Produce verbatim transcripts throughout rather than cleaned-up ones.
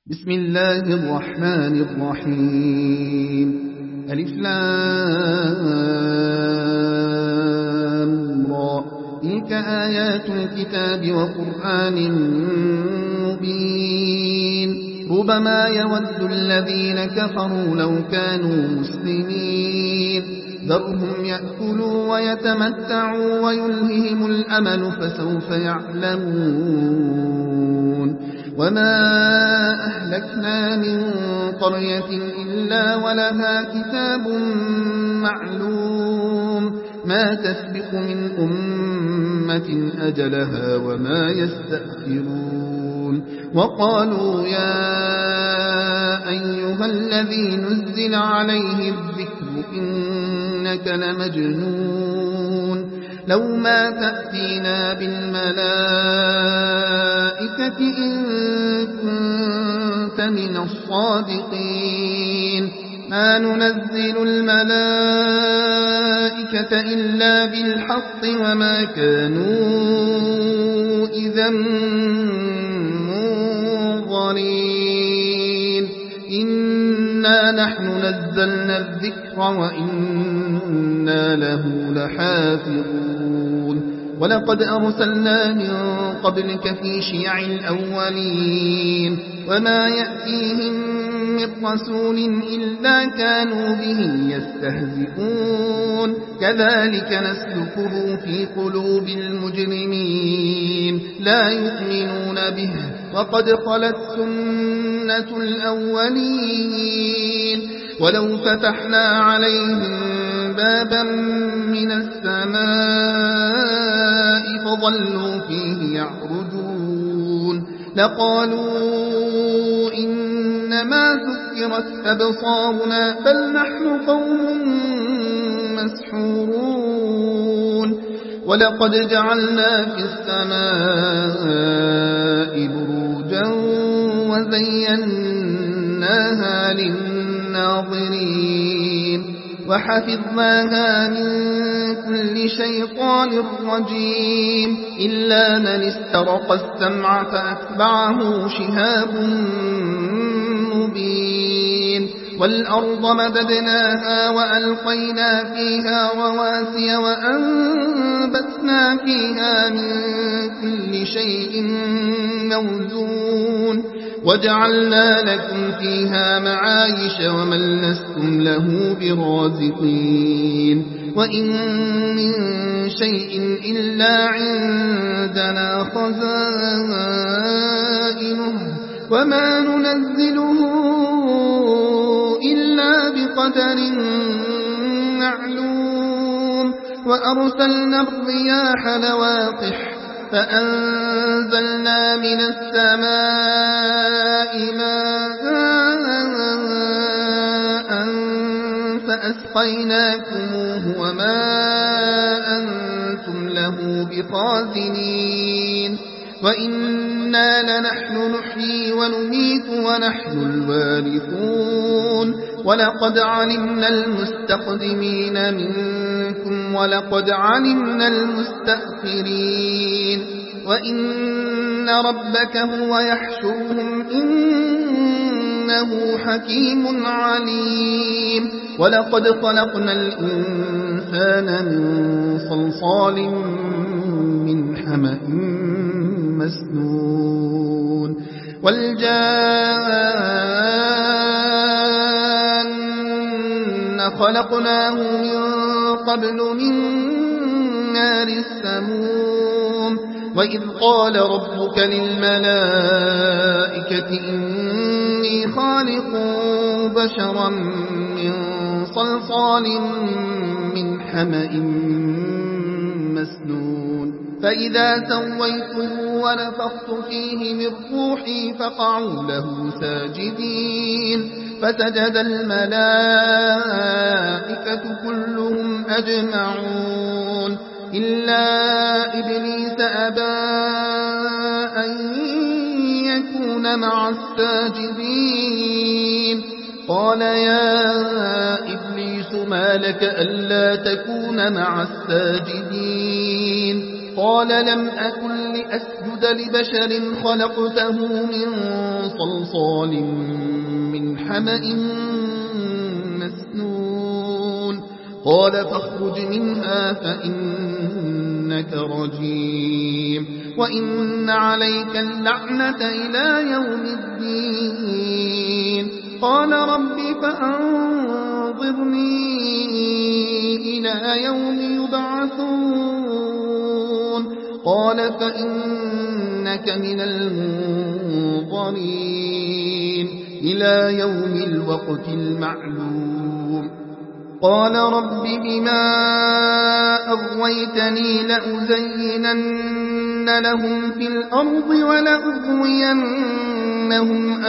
بسم الله الرحمن الرحيم ألف لام را تلك آيات الكتاب وقرآن مبين ربما يود الذين كفروا لو كانوا مسلمين ذرهم يأكلوا ويتمتعوا ويلههم الأمل فسوف يعلمون وما أهلكنا من قرية إلا ولها كتاب معلوم ما تسبق من أمة أجلها وما يستأخرون وقالوا يا أيها الذي نزل عليه الذكر إنك لمجنون لو ما تأتينا بالملائكة إن كنت من الصادقين ما ننزل الملائكة إلا بالحق وما كانوا إذا منظرين إنا نحن نزلنا الذكر وإنا له لحافظون ولقد أرسلنا من قبلك في شيع الأولين وما يأتيهم من رسول إلا كانوا به يستهزئون كذلك نسلكه في قلوب المجرمين لا يؤمنون به وقد خلت سنة الأولين ولو فتحنا عليهم بابا من السماء فظلوا فيه يعرجون لقالوا إنما سكرت أبصارنا بل نحن قوم مسحورون ولقد جعلنا في السماء بروجا وزيناها للناظرين وحفظناها من كل شيطان رجيم إلا من استرق السمع فأتبعه شهاب مبين والأرض مددناها وألقينا فيها رواسي وأنبتنا فيها من كل شيء موزون وجعلنا لكم فيها معايش ومن لستم له برازقين وإن من شيء إلا عندنا خزائنه وما ننزله إلا بقدر معلوم وأرسلنا الرياح لواقح فأنزلنا من السماء ماء فأسقيناكموه وما أنتم له بخازنين وإنا لنحن نحيي ونميت ونحن الوارثون ولقد علمنا المستقدمين منكم ولقد علمنا المستأخرين وإن ربك هو يحشرهم إنه حكيم عليم ولقد خلقنا الإنسان من صلصال من حمأ مسنون والجان خلقناه من قبل من نار السموم وإذ قال ربك للملائكة إني خالق بشرا من صلصال من حمأ مسنون فإذا سويته ونفخت فيه من روحي فقعوا له ساجدين فسجد الملائكة كلهم أجمعون إلا إبليس أبى أن يكون مع الساجدين قال يا إبليس ما لك ألا تكون مع الساجدين قال لم أكن لأسجد لبشر خلقته من صلصال من حمأ مسنون قال فاخرج منها فإنك رجيم وإن عليك اللعنة إلى يوم الدين قال رب فأنظرني إلى يوم يبعثون قال فإنك من المنظرين إلى يوم الوقت المعلوم قال رب بما أغويتني لأزينن لهم في الأرض ولأغوينهم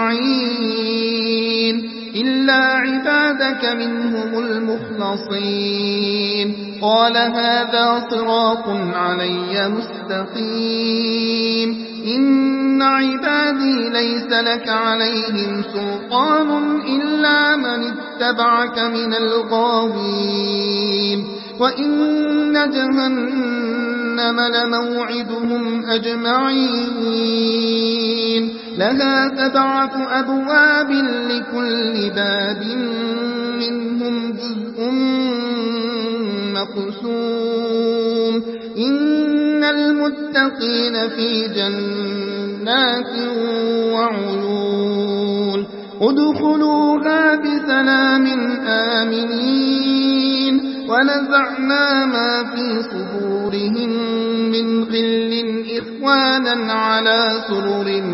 أجمعين إلا عبادك منهم المخلصين قال هذا صراط علي مستقيم إن عبادي ليس لك عليهم سلطان إلا من اتبعك من الغاوين وإن جهنم لموعدهم أجمعين لها سبعة أبواب لكل باب منهم جزء مقسوم إن المتقين في جنات وعيون ادخلوها بسلام آمنين ونزعنا ما في صدورهم من غل إخوانا على سرر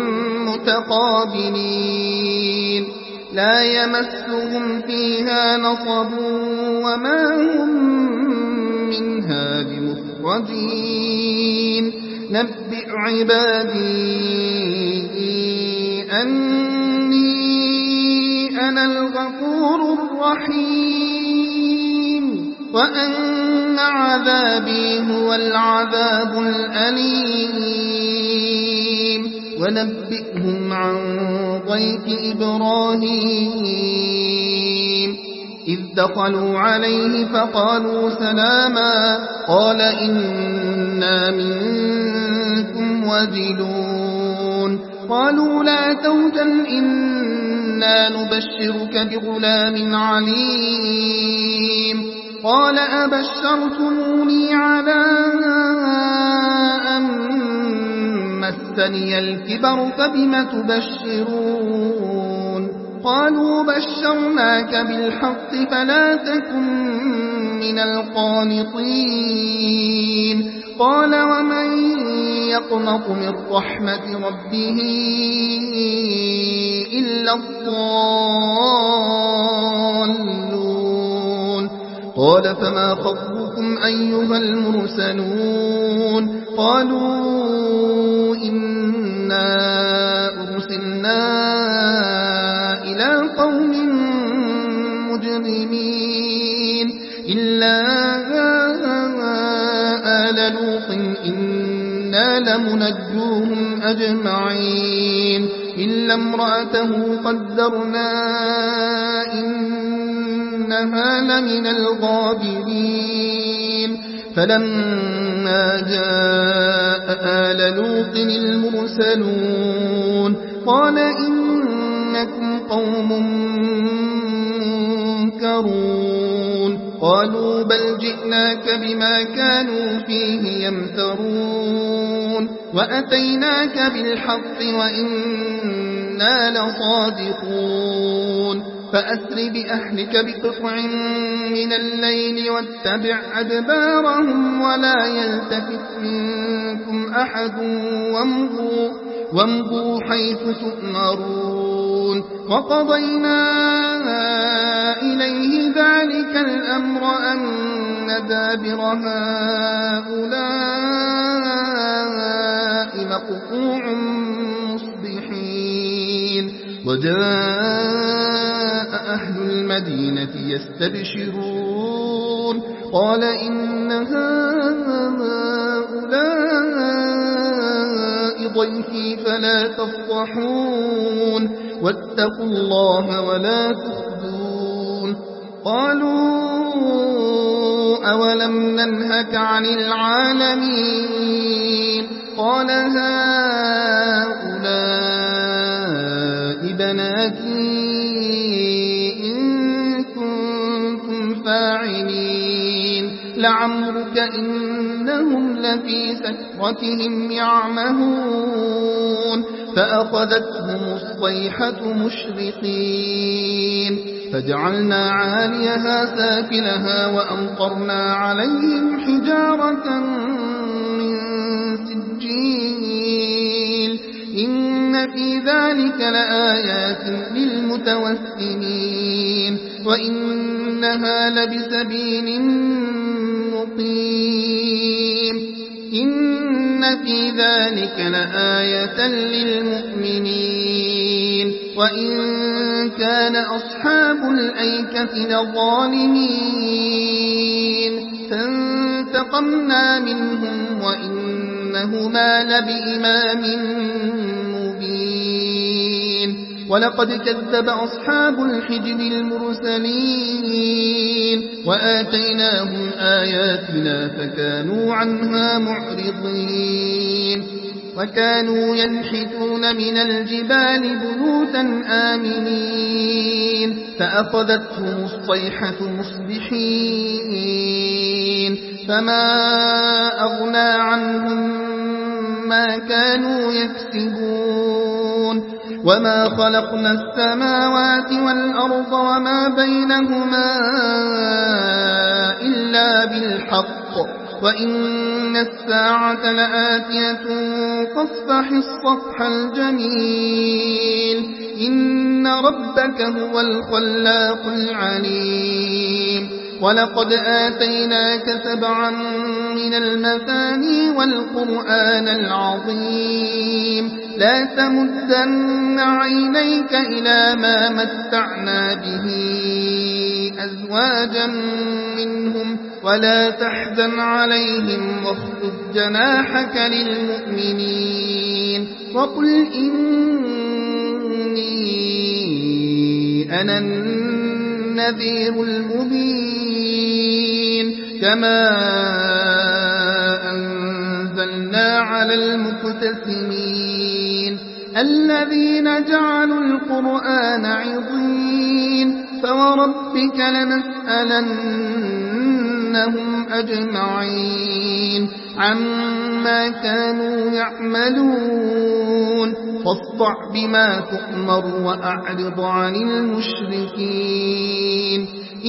متقابلين لا يمسهم فيها نصب وما هم منها بمخرجين نبئ عبادي أني أنا الغفور الرحيم وأن عذابي هو العذاب الأليم ونبئهم عن ضيف إبراهيم إذ دخلوا عليه فقالوا سلاما قال إنا منكم وجلون قالوا لا توجل إنا نبشرك بغلام عليم قال أبشرتموني على أن مسني الكبر فبم تبشرون قالوا بشرناك بالحق فلا تكن من القانطين قال ومن يقنط من رحمة ربه إلا الضالون قال فما خطبكم أيها المرسلون قالوا إنا أرسلنا إلى قوم مجرمين إلا آل لوط إنا لمنجوهم أجمعين إلا امرأته قدرنا إنها لمن الغابرين فلما جاء آل لوط المرسلون قال إنكم قوم منكرون قالوا بل جئناك بما كانوا فيه يمترون وأتيناك بالحق وإنا لصادقون فأسر بأهلك بقطع من الليل واتبع أدبارهم ولا يلتفت منكم أحد وامضوا, وامضوا حيث تؤمرون وقضينا إليه ذلك الأمر أن دابر هؤلاء مقطوع مصبحين وجاء أهل المدينة يستبشرون قال إن هؤلاء ضيفي فلا تفضحون واتقوا الله ولا تخزون قالوا أولم ننهك عن العالمين قال هؤلاء بناتي إن كنتم فاعلين لعمرك إنهم لفي سكرتهم يعمهون فأخذتهم الصيحة مشرقين فجعلنا عاليها سافلها وأمطرنا عليهم حجارة من سجيل إن في ذلك لآيات للمتوسمين وإنها لبسبيل مقيم إن في ذلك لآية للمؤمنين وإن كان أصحاب الأيكة لظالمين فانتقمنا منهم وإنهما لبإمام مبين ولقد كذب أصحاب الحجر المرسلين وآتيناهم آياتنا فكانوا عنها معرضين وكانوا ينحتون من الجبال بيوتا آمنين فأخذتهم الصيحة مصبحين فما أغنى عنهم ما كانوا يكسبون وما خلقنا السماوات والأرض وما بينهما إلا بالحق وإن الساعة لآتية فاصفح الصفح الجميل إن ربك هو الخلاق العليم ولقد آتيناك سبعا من المثاني والقرآن العظيم لا تمدن عينيك إلى ما متعنا به أزواجا منهم ولا تحزن عليهم واخفض جناحك للمؤمنين وقل إني أنا النذير المبين كما أنزلنا على المقتسمين الذين جعلوا القرآن عضين فوربك لنسألنهم أجمعين عما كانوا يعملون فاصدع بما تؤمر وأعرض عن المشركين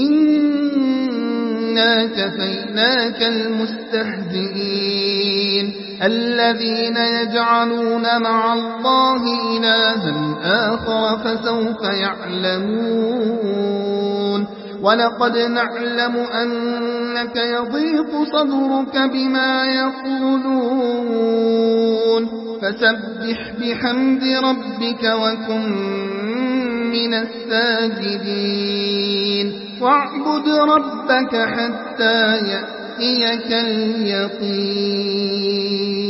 إنا كفيناك المستهزئين الذين يجعلون مع الله إلها آخر فسوف يعلمون ولقد نعلم أنك يضيق صدرك بما يقولون فسبح بحمد ربك وكن من الساجدين واعبد ربك حتى يأتيك اليقين.